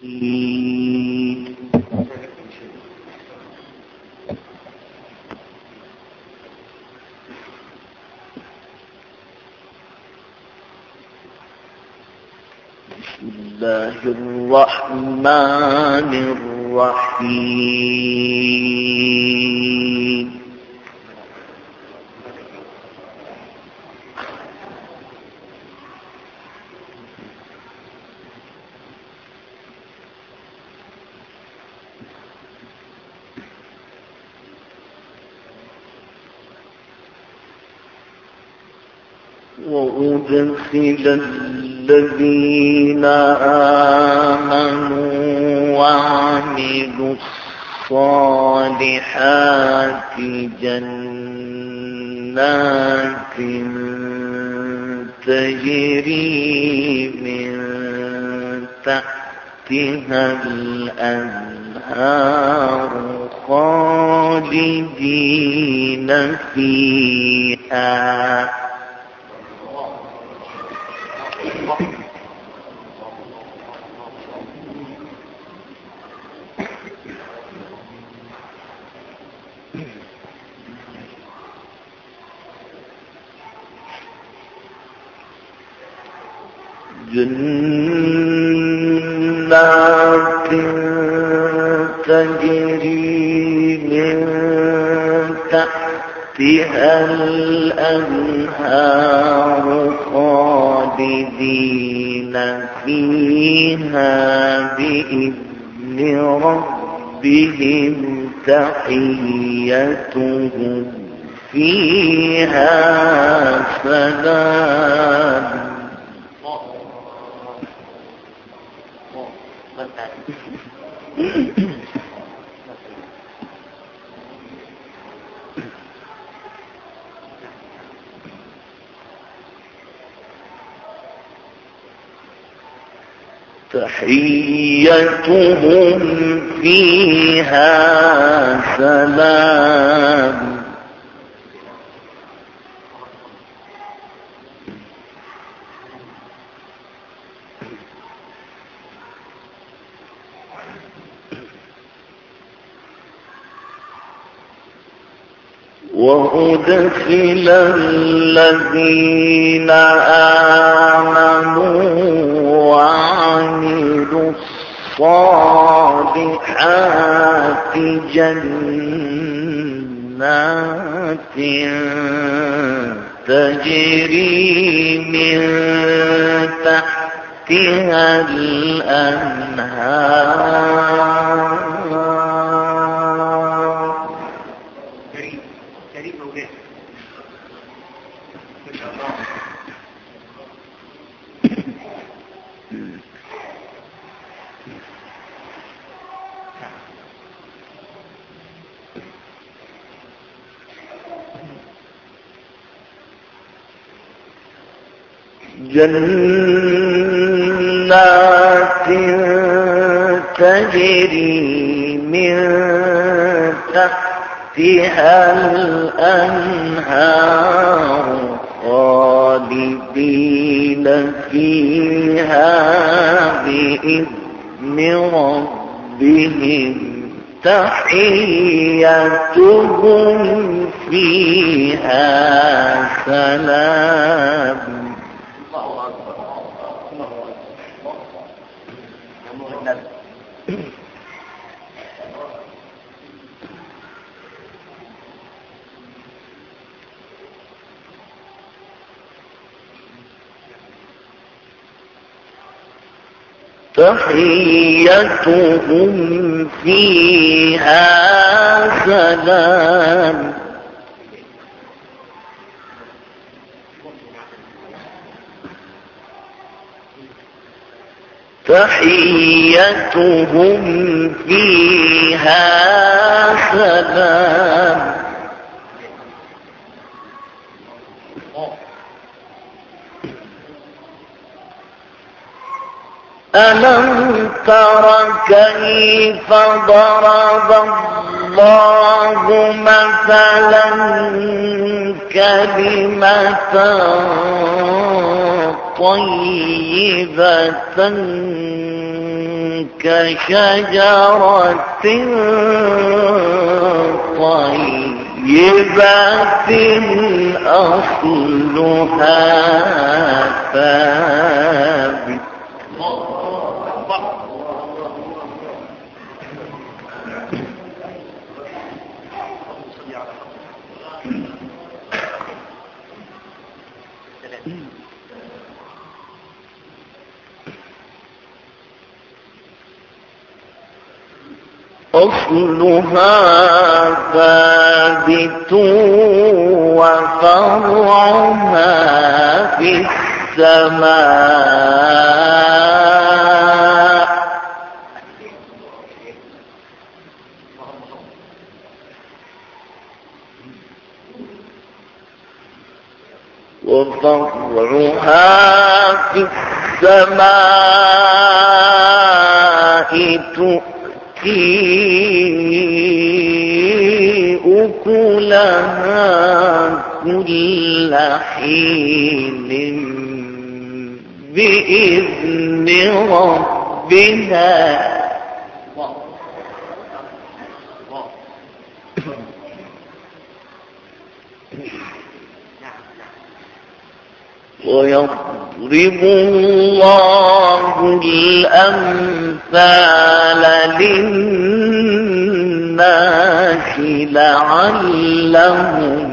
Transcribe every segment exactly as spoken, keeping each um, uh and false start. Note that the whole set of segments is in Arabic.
بسم الله الرحمن الرحيم. وأدخل الذين آمنوا وعملوا الصالحات جنات تجري من تحتها الأنهار خالدين فيها جنات تجري من تحتها الأنهار خالدين فيها بإذن ربهم تحيتهم فيها سلام. تحيتهم فيها سلام. وأدخل الذين آمنوا وعملوا الصالحات جنات تجري من تحتها الأنهار جنات تجري من تحتها الأنهار خالدين فيها بإذن ربهم تحيتهم فيها سلام. تحيتهم فيها سلام. تحيتهم فيها سلام. ألم تر كيف ضرب الله مثلا كلمة طيبة كشجرة طيبة أصلها ثابت أصلها ثابت وفرعها في السماء وفرعها في السماء تؤتي أكلها كل حين بإذن ربها ويضرب الله الأمثال للناس لعلهم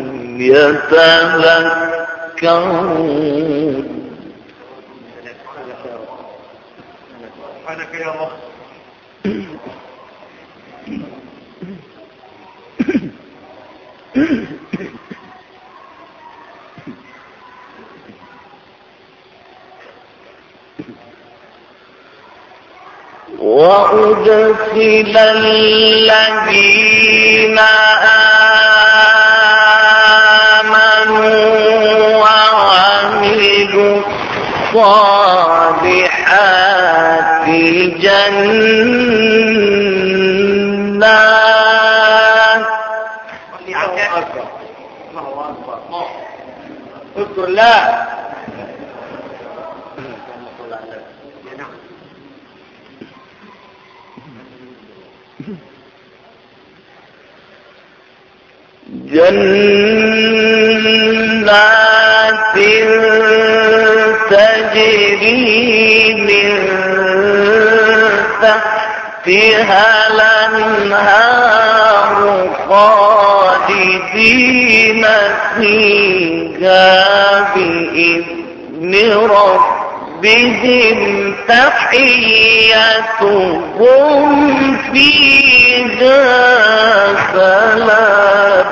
يتذكرون. سبحانك يا الله. وأدخل الذين آمنوا وعملوا الصالحات جنات. الله أكبر الله أكبر. اذكر الله. جنات تجري من تحتها الأنهار خالدين فيها بإذن ربهم تحيتهم فيها سلام.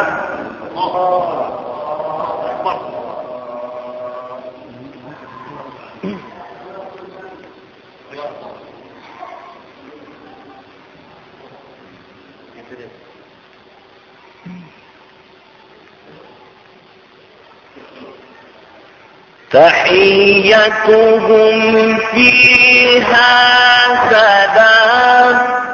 تحيتهم فيها سلام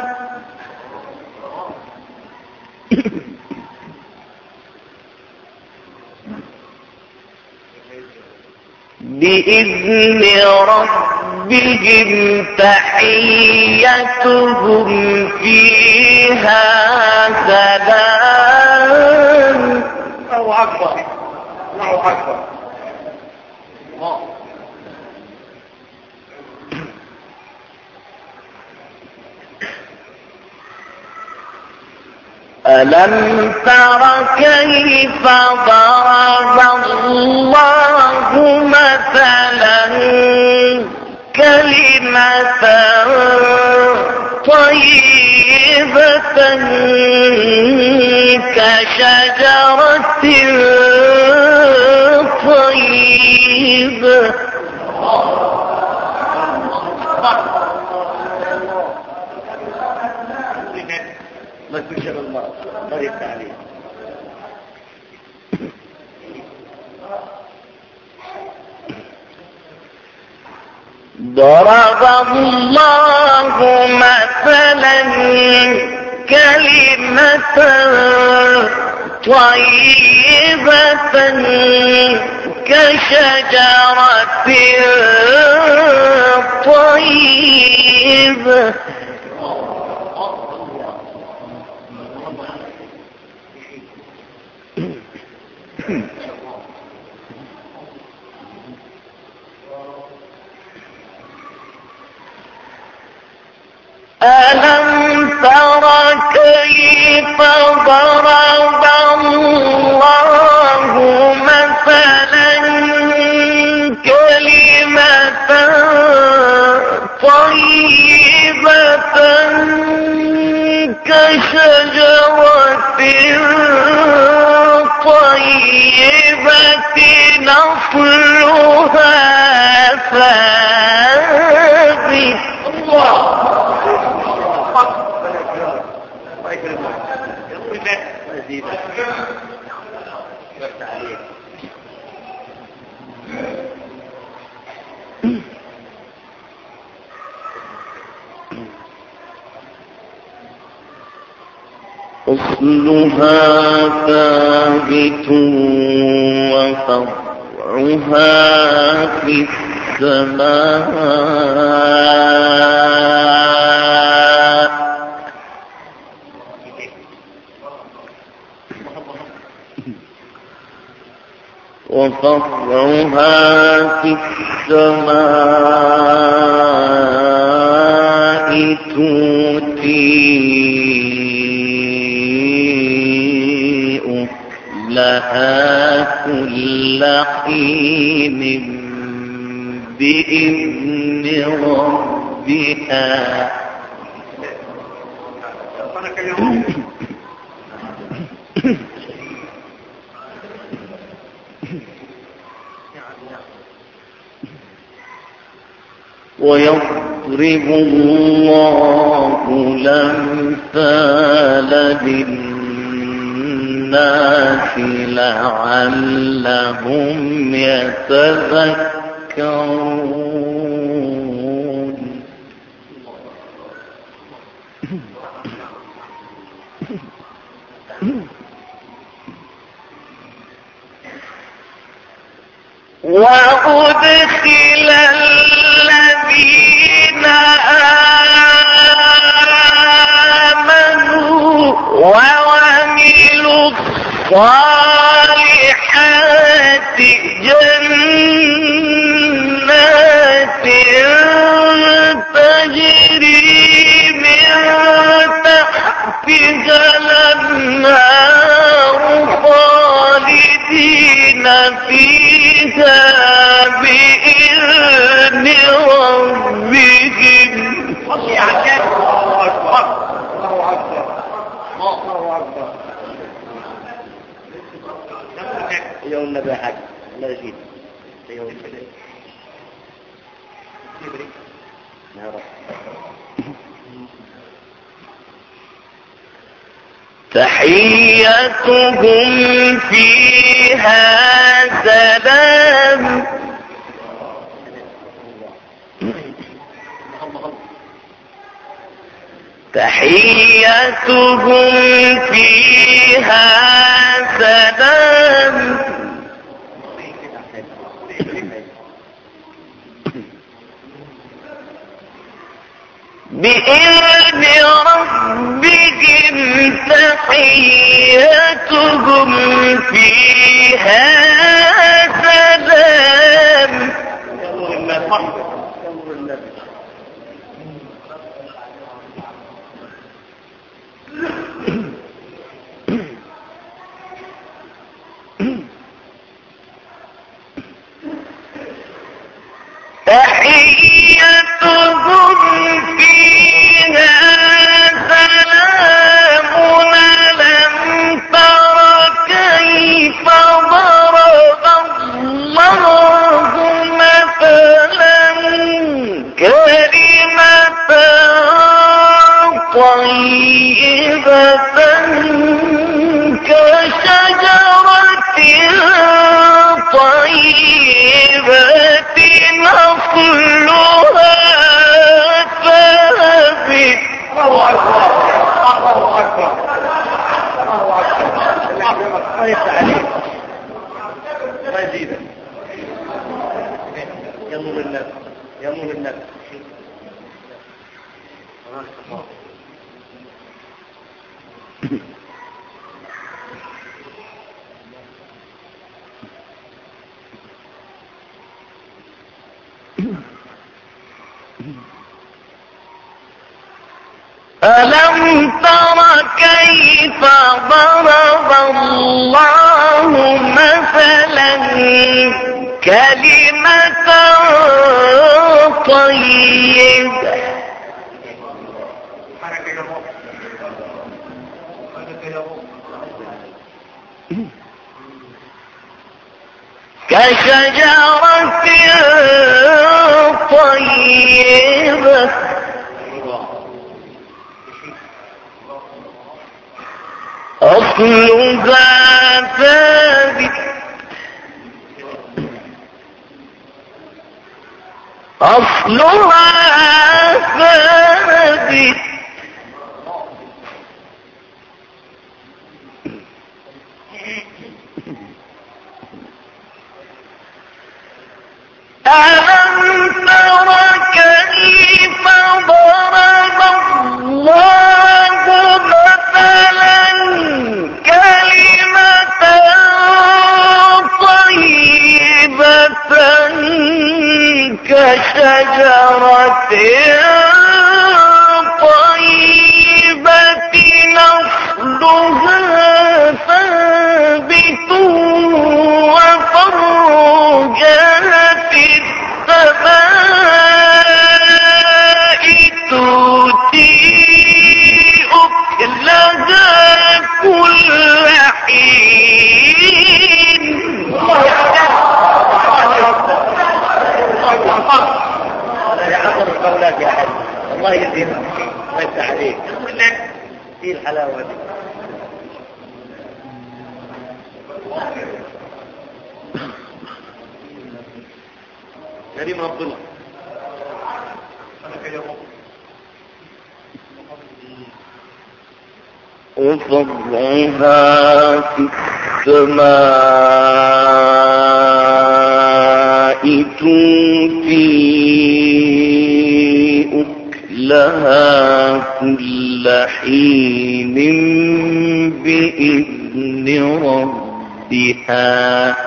بإذن ربهم تحيتهم فيها سلام. الله أكبر الله أكبر. ألم تر كيف ضرب الله مثلا كلمة طيبة كشجرة طيبة ما تشاء الله طريق تعليم. ضرب الله مثلا كلمة طيبة كشجرة طيبة طيبة ألم تر كيف ضرب الله مثلا كلمة طيبة كشجرة طيبة نصلها ثابت الله أصلها ثابت وفرعها في السماء وفرعها في السماء تؤتي لها كل حين بإذن ربها ويضرب الله الأمثال للناس لعلهم يتذكرون وأدخل الذين آمنوا وعملوا الصالحات جنات تجري من تحتها الأنهار خالدين فيها بإذن ربهم الله أكبر الله أكبر الله أكبر يوم النبي حق لا يزيد يوم النبي تحيتهم فيها سلام تحيتهم فيها سلام بإذن ربهم تحيتهم فيها سلام تحيتهم فيها سلام ألم تر كيف ضرب الله مثلا كلمة طيبة كشجرة طيبة نصلها ثابت الله أكبر الله أكبر الله أكبر الله يسعدك الله يزيدك يا نور النبي يا نور النبي ألم تر كيف ضرب الله مثلا كلمة طيبة كشجرة طيبة أصلها ثابت أصلها ثابت ألم تر كيف ضرب الله مثلا كلمة طيبة كشجرة طيبة أصلها ثابت وفرعها في السماء تؤتي أكلها كل حين يا عصر القولات يا حبيبي الله يزيدك الله يفتح عليك في الحلاوة دي كريم ربنا وفرعها في السماء تؤتي أكلها كل حين بإذن ربها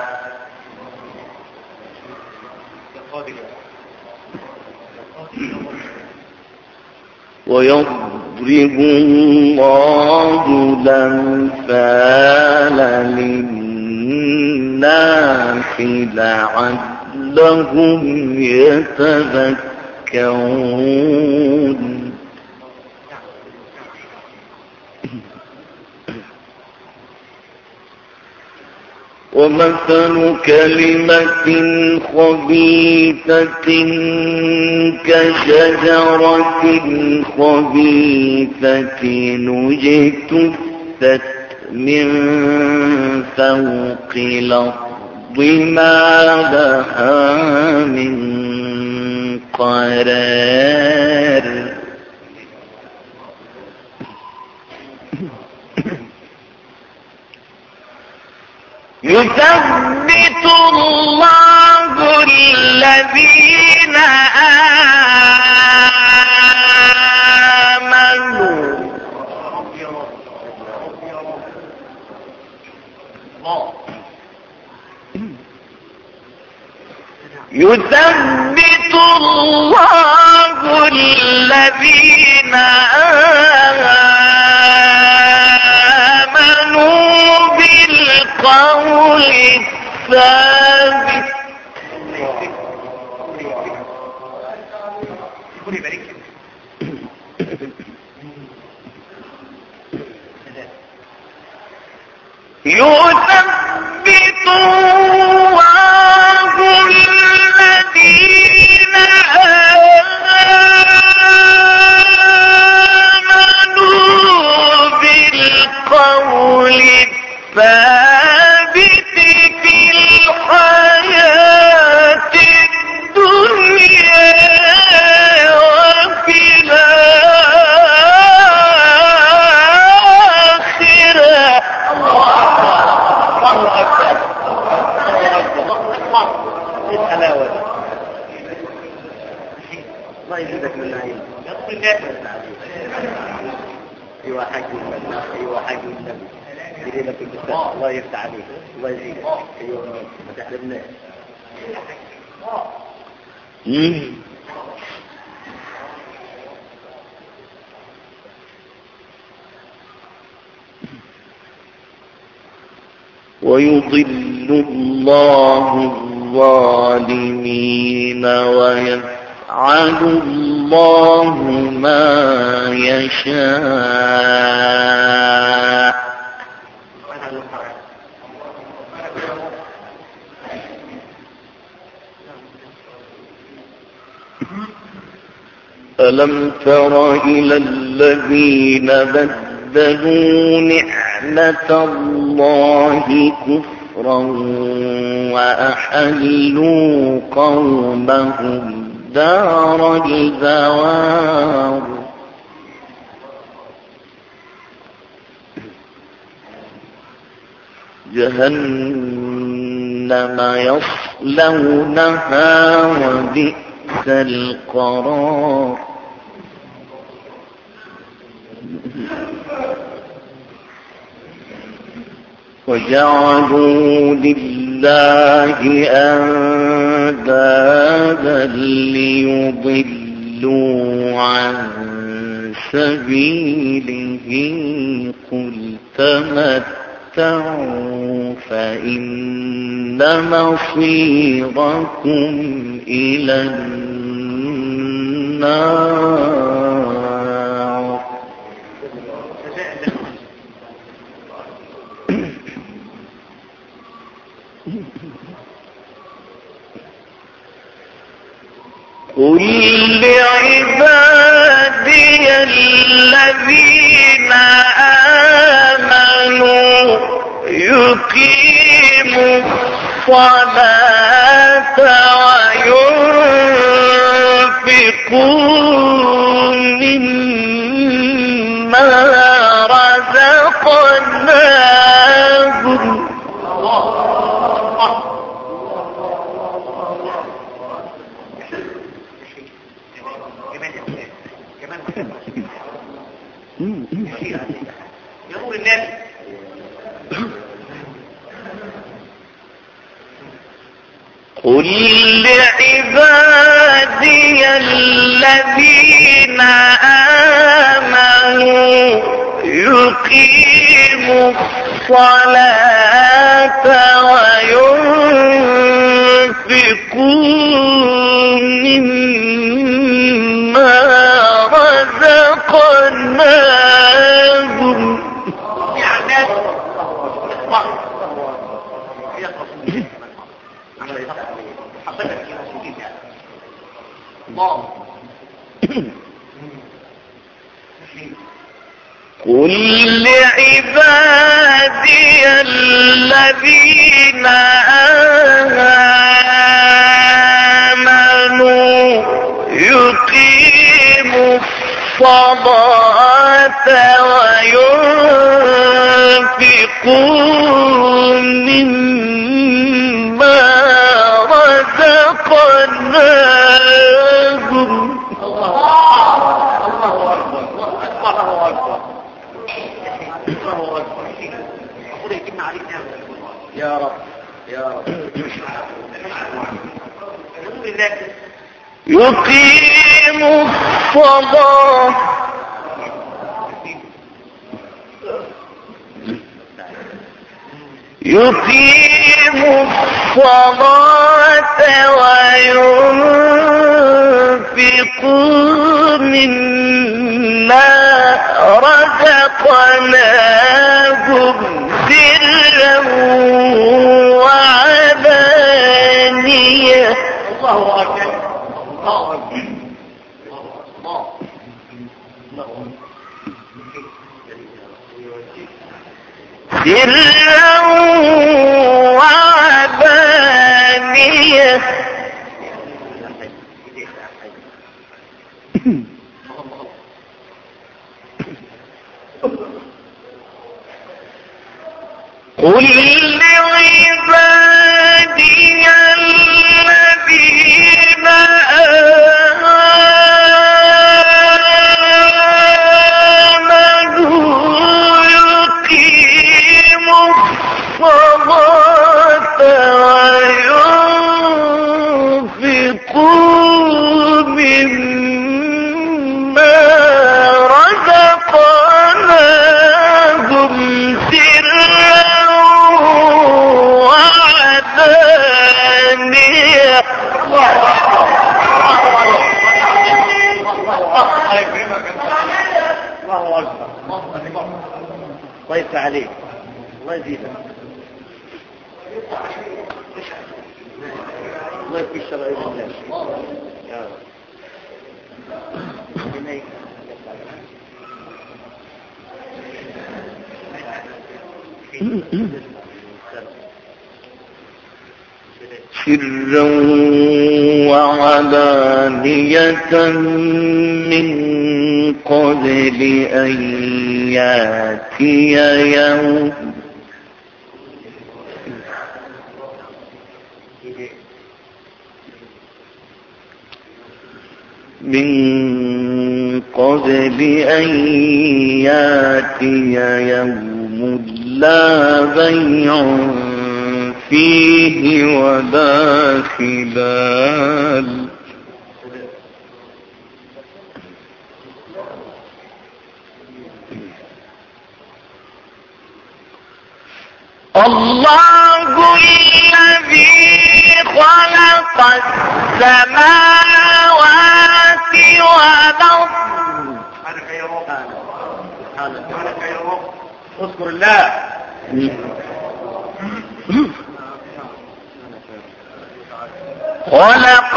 ويضرب الله الأمثال للناس لعلهم يتذكرون ومثل كلمة خبيثة كشجرة خبيثة اجتثت من فوق الأرض ما لها من قرار يثبت الله الذين آمنوا يثبت الله الذين آمنوا بالقول الثابت يثبت الله الذين آمنوا بالقول الثابت في الحياة الدنيا وفي الآخرة. الله أكبر. لك من العين ايوه حاج النبي ايوه حاج النبي يجي لك المستقبل الله يفتح عليك الله يزيدك ايوه ما تحرمناش ويضل الله الظالمين ويفعل الله ما يشاء. ألم تر إلى الذين بدلوا نعمة الله كفرا وأحلوا قومهم دار البوار جهنم يصلونها وبئس القرار. وجعلوا لله أندادا ليضلوا عن سبيله قل تمتعوا فإن مصيركم إلى النار. قل لعبادي الذين آمنوا يقيموا الصلاة وينفقوا مما رزقناهم يقول الناس قل لعبادي الذين آمنوا يقيموا الصلاة وينفقوا مما رزقناهم. قل لعبادي الذين آمنوا يقيموا الصلاة وينفقوا مما رزقناهم. يا رب يا رب يقيم الصلاة يقيم الصلاة وينفق مما رزقناهم سرا وعلانية. الله أكبر الله أكبر الله سرا وعلانية. قل لعبادي الذين الله يكرمك الله اكبر الله يفتح عليك الله يزيدك الله يكشر ايضا يا رب سرا وعلانية من قبل أن يأتي يوم من قبل أن يأتي يوم لا بيع فيه ولا خلال الله الذي خلق السماوات والأرض سبحانك يا رب سبحانك يا رب اذكر الله خلق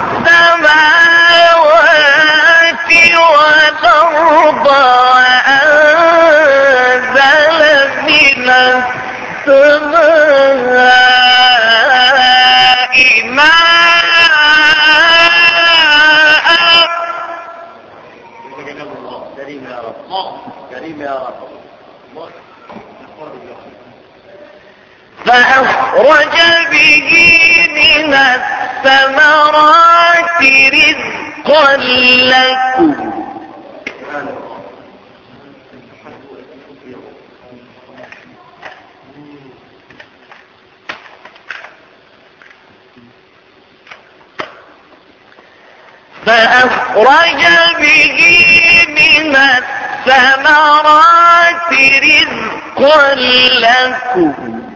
السماوات والأرض وأنزل من السماء ماء كريم يا رب كريم يا رب فأخرج به من الثمرات رزقا لكم فأخرج به من الثمرات رزقا لكم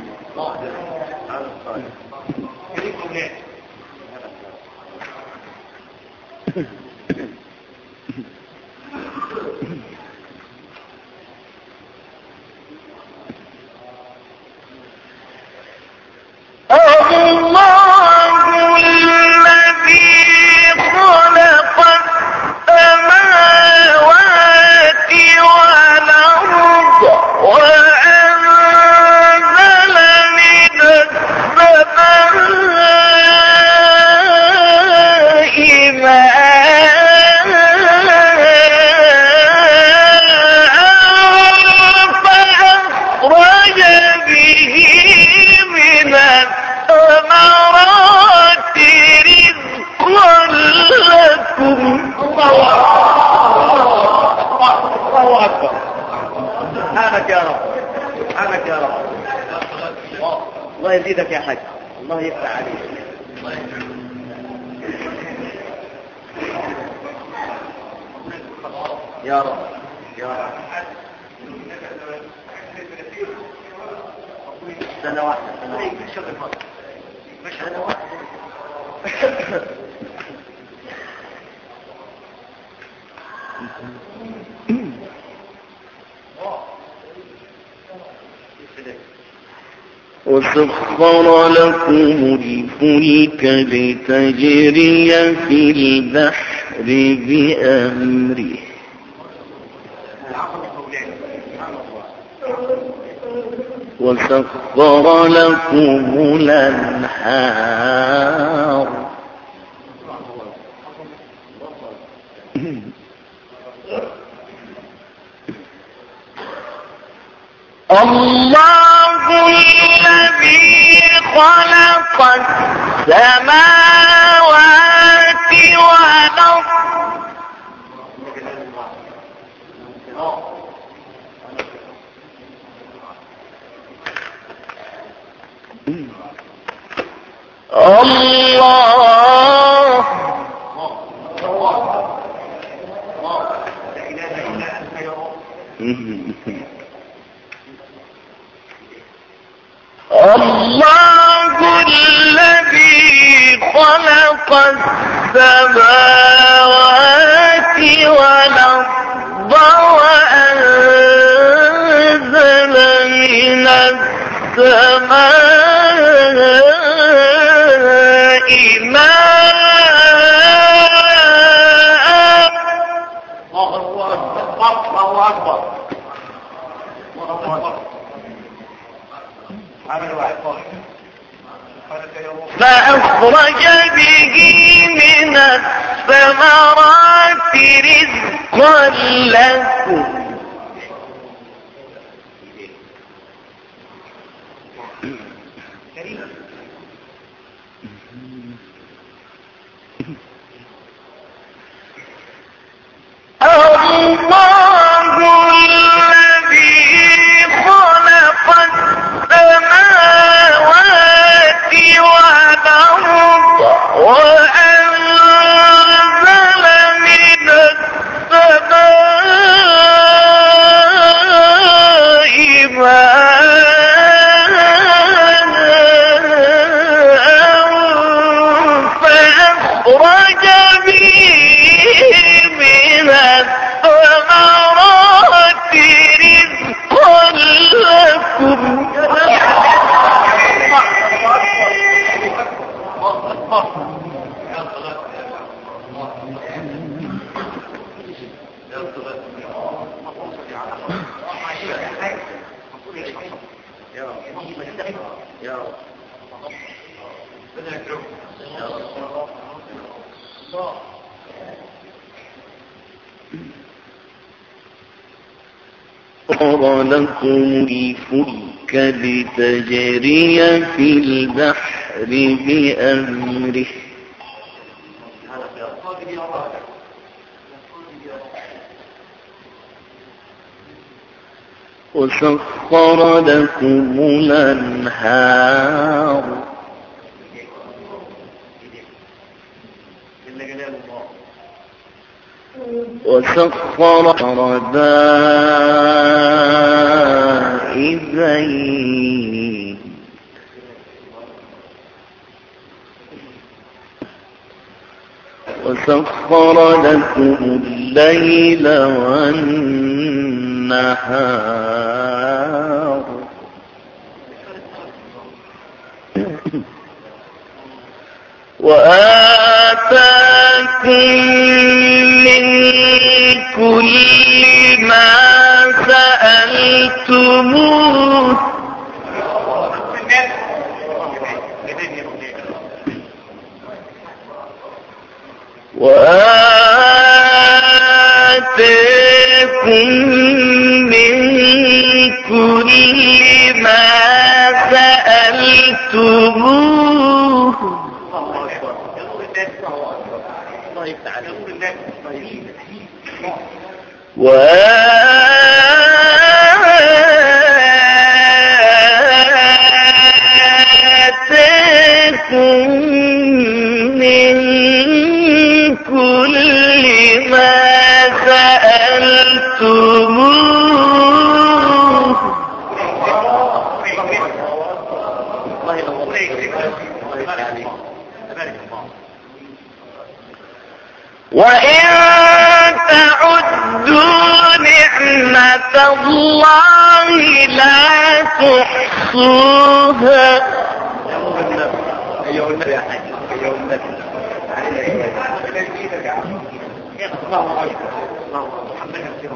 الله الذي خلق السماوات والأرض وأنزل من السماء ماء فأخرج به من الثمرات رزقا لكم الله أكبر سبحانك يا رب سبحانك يا رب الله يزيدك يا حاج الله يفتح عليك يا رب يا رب سنة واحدة سنة واحدة سنة واحدة وسخر لكم الفلك لتجري في البحر بأمره وسخر لكم الأنهار الله الذي خلق السماوات والأرض الله الله الذي خلق السماوات الله أكبر فأخرج به من الثمرات رزقا لكم الله الذي خلق السماوات والأرض وأنزل من السماء ماء فأخرج به من الثمرات رزقا لكم سخر لكم الفلك لتجري في البحر بأمره وسخر لكم الأنهار وسخر دائبين وسخر لكم الليل والنهار وآتاكم من كل ما سألتموه وآتاكم من كل ما سألتموه وآتاكم من كل ما سألتموه وإن تعدوا نعمة الله لا تحصوها أيها النبي يا حاج أيها النبي الله أكبر الله محمد رسول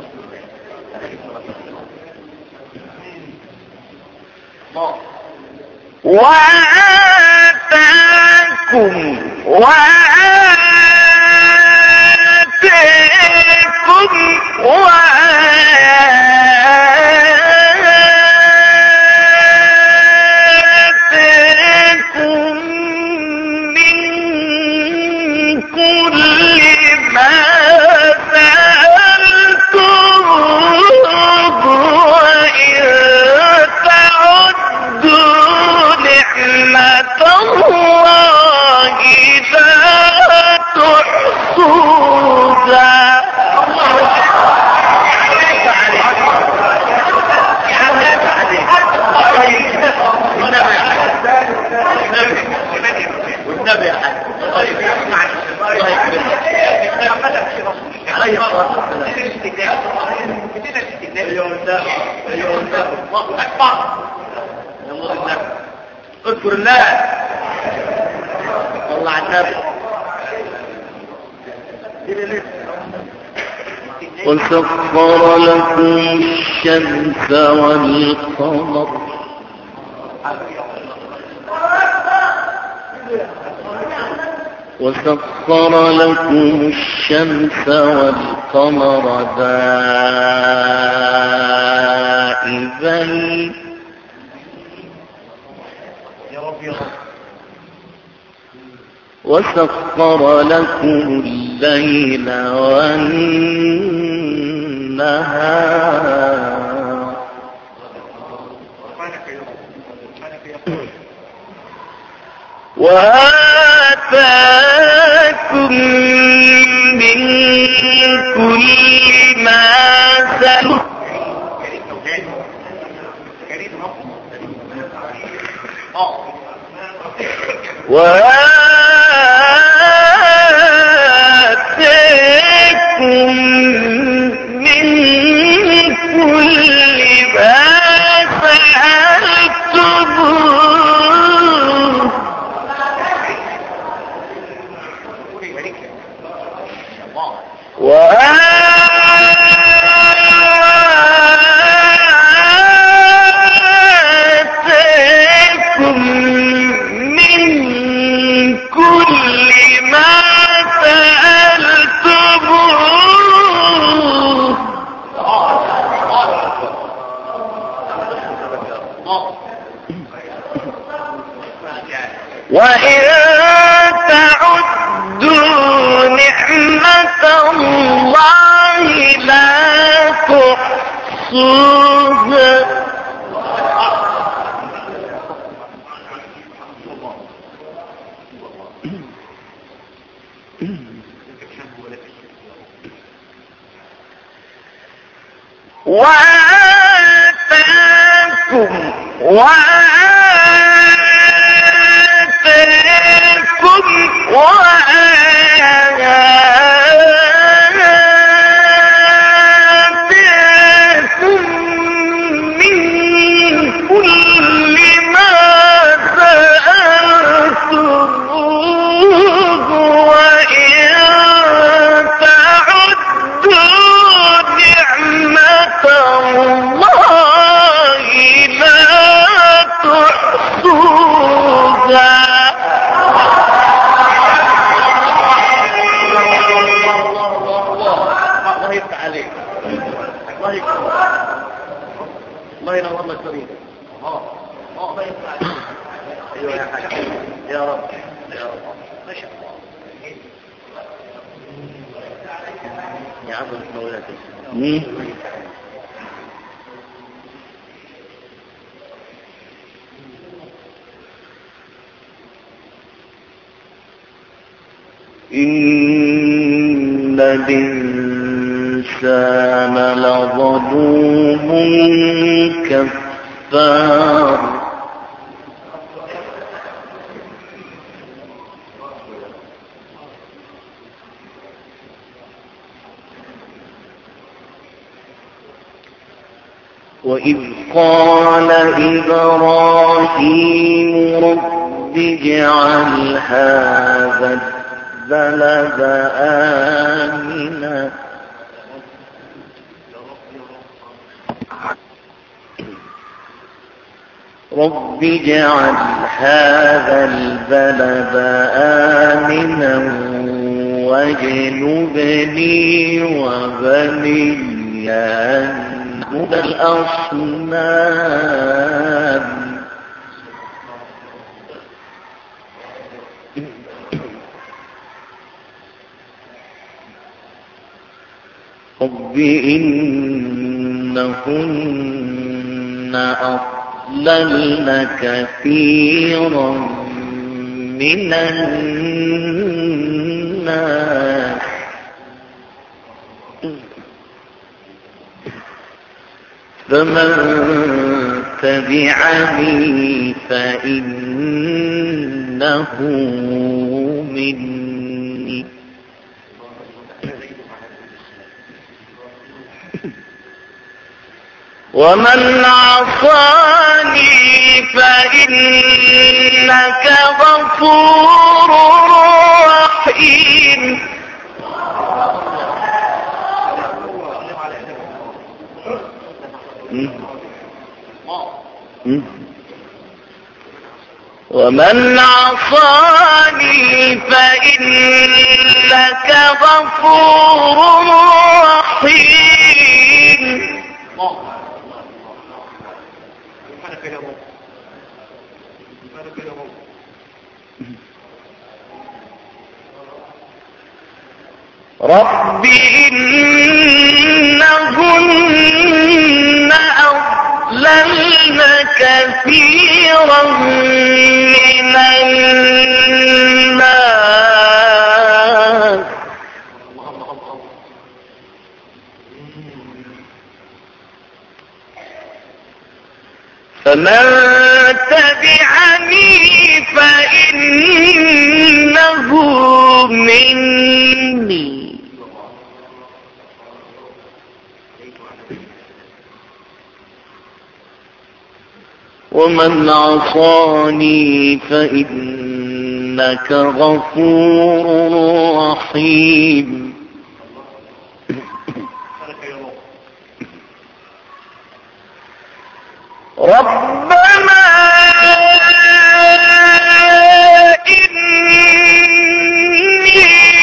الله وآتاكم وآتاكم وآتاكم من كل ما سألتموه وإن تعدوا نعمة الله لا تحصوها والنبي يا حاج اذكر الله والله على النبي. وسخر لكم الشمس والقمر وسخر لكم الشمس والقمر دائبين وسخر لكم الليل والنهار وآتاكم من كل ما سألتم وآتاكم من كل ما سألتموه وآتاكم من كل ما سألتموه وإن تعدوا نعمة الله لا تحصوها وآتاكم وآتاكم وآتاكم من كل ما سألتموه وإن تعدوا نعمة الله لا تحصوها الله يفتح عليك. الله يكرمك. الله ينور لك طريقك. اه اه الله يفتح عليك. ايوه يا حاج يا رب يا رب ما شاء الله يا عبد المولات. إن الإنسان لظلوم كفار وإذ قال إبراهيم رب اجعل هذا البلد آمنا رب اجعل هذا البلد آمنا واجنبني وبني أن نعبد الأصنام رب إنهن أضللن كثيرا من الناس فمن تبعني فإنه مني ومن عصاني فإنك غفور رحيم ومن عصاني فإنك غفور رحيم رب إنهن أضللن كثيرا من الناس فمن تبعني فإنه مني ومن عصاني فإنك غفور رحيم ربنا إني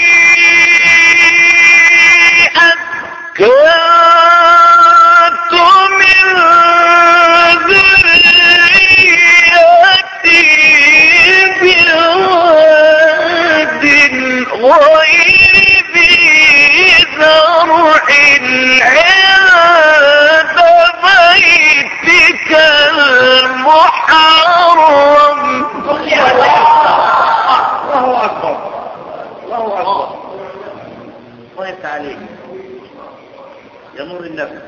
أسكنت من ذريتي بواد غير ذي زرع عند بيتك المحرم الله أكبر الله أكبر الله يفتح عليك يا نور النبي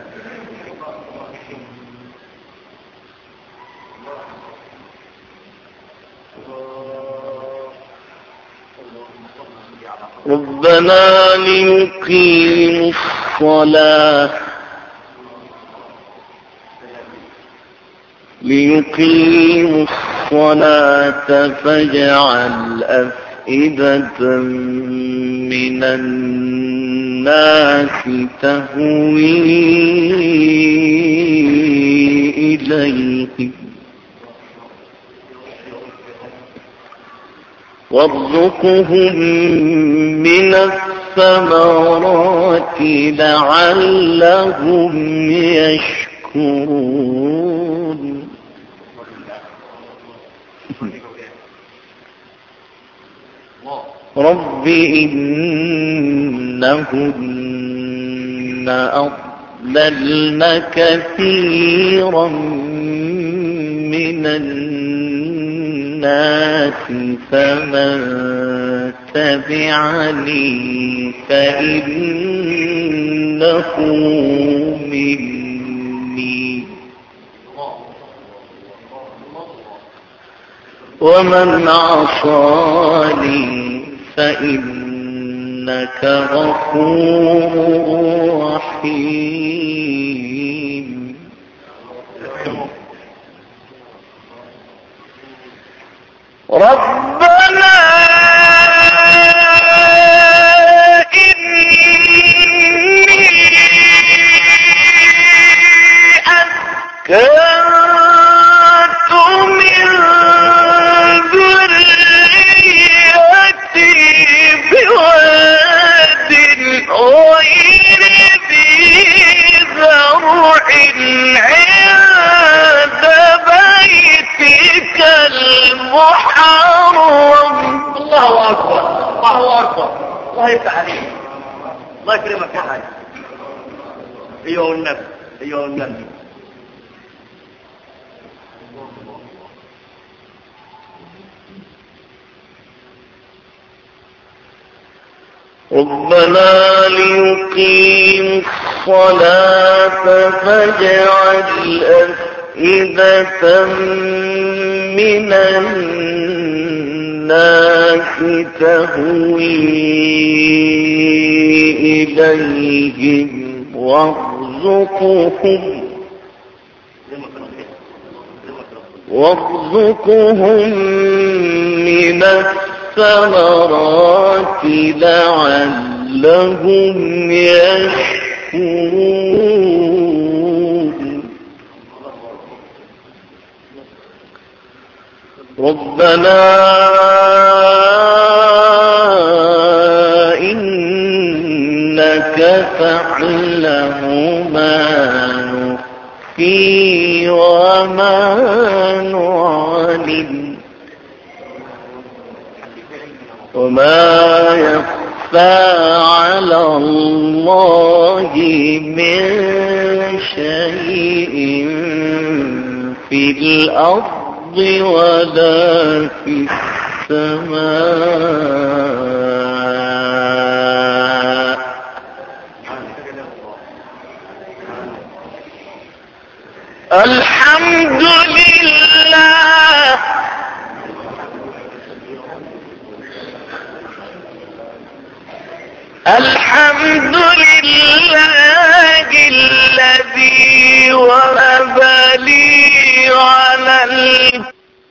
ربنا ليقيموا الصلاة ليقيموا الصلاة فاجعل أفئدة من الناس تهوي إليهم وارزقهم من الثمرات لعلهم يشكرون رب إنهن أضللن كثيرا من الناس فمن تبعني فإنه مني ومن عصاني فإنك غفور رحيم ربنا إني أسكنت من ذريتي بواد غير ذي زرع عند بيتك المحرم الله أكبر الله أكبر الله يفتح عليك الله يكرمك يا حاج أيها النبي أيها النبي ربنا ليقيموا الصلاة فاجعل أفئدة من الناس تهوي إليهم وارزقهم وارزقهم من الثمرات لعلهم يشكرون ربنا إنك تعلم ما نخفي وما نعلم وما يخفى على الله من شيء في الأرض ولا في السماء الحمد لله الحمد لله الذي وهب لي على ال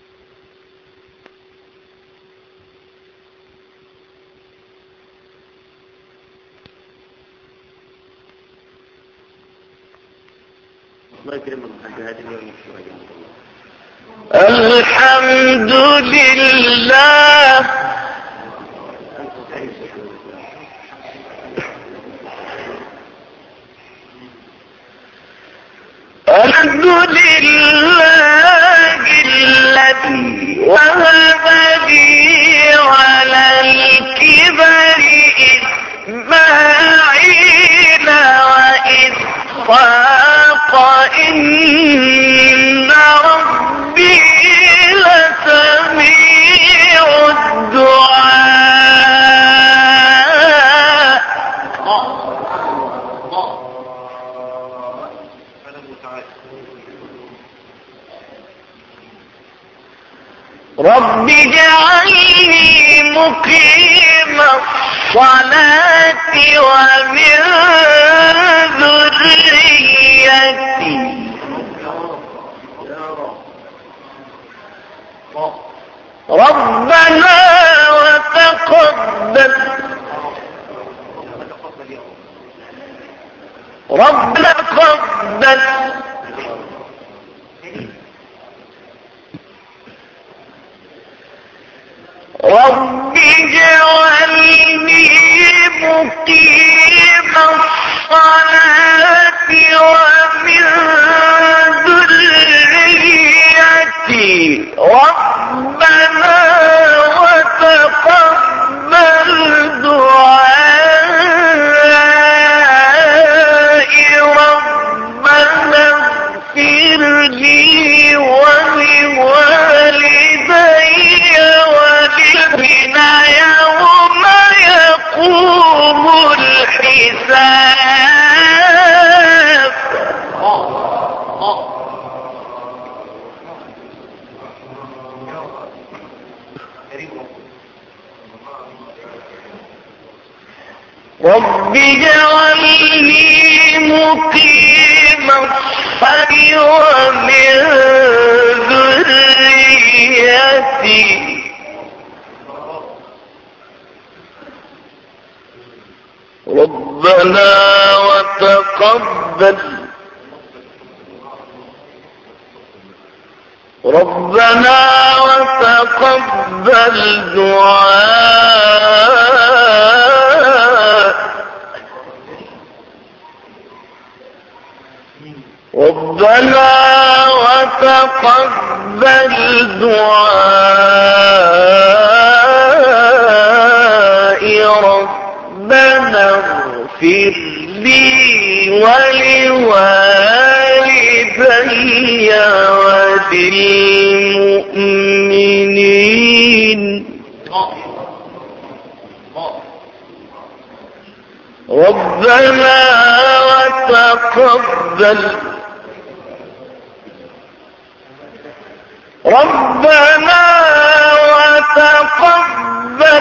الحمد لله الحمد لله الذي وهب لي على الكبر إسماعيل وإسحاق إن ربي لسميع الدعاء رب اجعلني مقيم الصلاة ومن ذريتي ربنا وتقبل ربنا تقبل رب اجعلني مقيم الصلاة ومن ذريتي ربنا وتقبل دعائي ربنا اغفر لي ولوالدي وللمؤمنين يوم يقوم الحساب رب اجعلني مقيم الصلاة ومن ذريتي ربنا وتقبل ربنا وتقبل دعاء ربنا وتقبل دعائي ربنا اغفر لي ولوالدي وللمؤمنين ربنا وتقبل ربنا وتقبل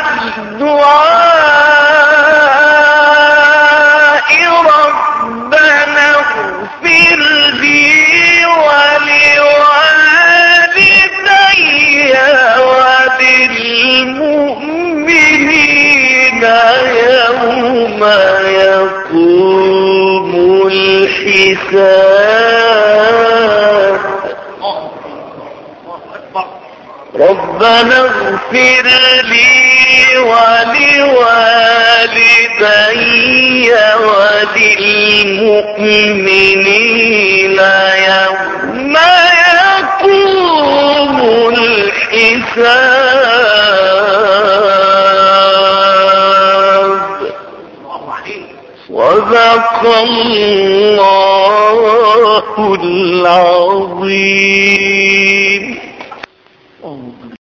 دعائي ربنا اغفر لي ولوالدي يقوم الحساب ربنا اغفر لي ولوالدي وللمؤمنين يوم يقوم الحساب صدق الله العظيم.